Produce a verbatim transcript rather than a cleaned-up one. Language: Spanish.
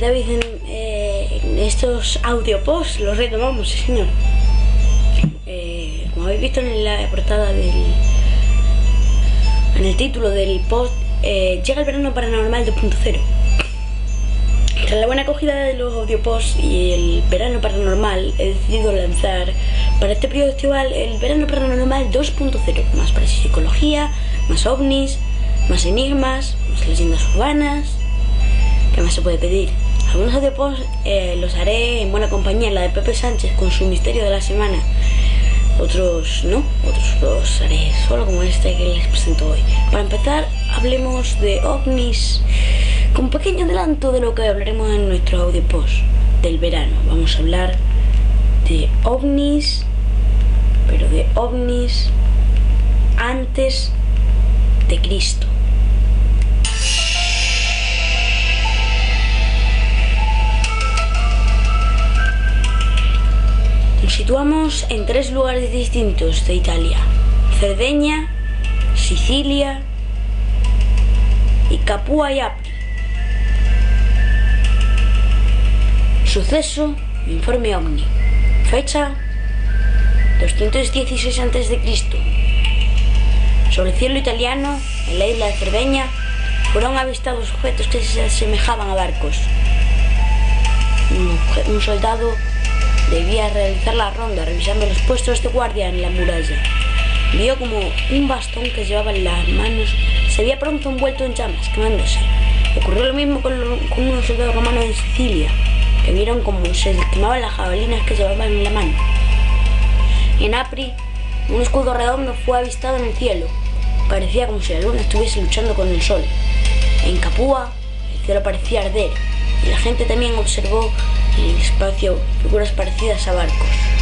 David, en, eh, en estos audioposts los retomamos, sí señor. Eh, como habéis visto en la portada del... en el título del post, eh, llega el verano paranormal dos punto cero. Tras la buena acogida de los audioposts y el verano paranormal, he decidido lanzar para este periodo estival el verano paranormal dos punto cero. Más parapsicología, más ovnis, más enigmas, más leyendas urbanas. ¿Qué más se puede pedir? Algunos audioposts eh, los haré en buena compañía, la de Pepe Sánchez con su misterio de la semana. Otros no, otros los haré solo como este que les presento hoy. Para empezar, hablemos de ovnis, con un pequeño adelanto de lo que hablaremos en nuestro audio post del verano. Vamos a hablar de ovnis, pero de ovnis antes de Cristo. Nos situamos en tres lugares distintos de Italia: Cerdeña, Sicilia y Capua y Apri. Suceso: informe ovni. Fecha: doscientos dieciséis antes de Cristo. Sobre el cielo italiano, en la isla de Cerdeña, fueron avistados objetos que se asemejaban a barcos. Un, un soldado debía realizar la ronda revisando los puestos de guardia en la muralla. Vio como un bastón que llevaba en las manos se había pronto envuelto en llamas, quemándose. Ocurrió lo mismo con, lo, con unos soldados romanos en Sicilia, que vieron como se quemaban las jabalinas que llevaban en la mano. En Apri, un escudo redondo fue avistado en el cielo. Parecía como si la luna estuviese luchando con el sol. En Capua, el cielo parecía arder, y la gente también observó en el espacio figuras parecidas a barcos.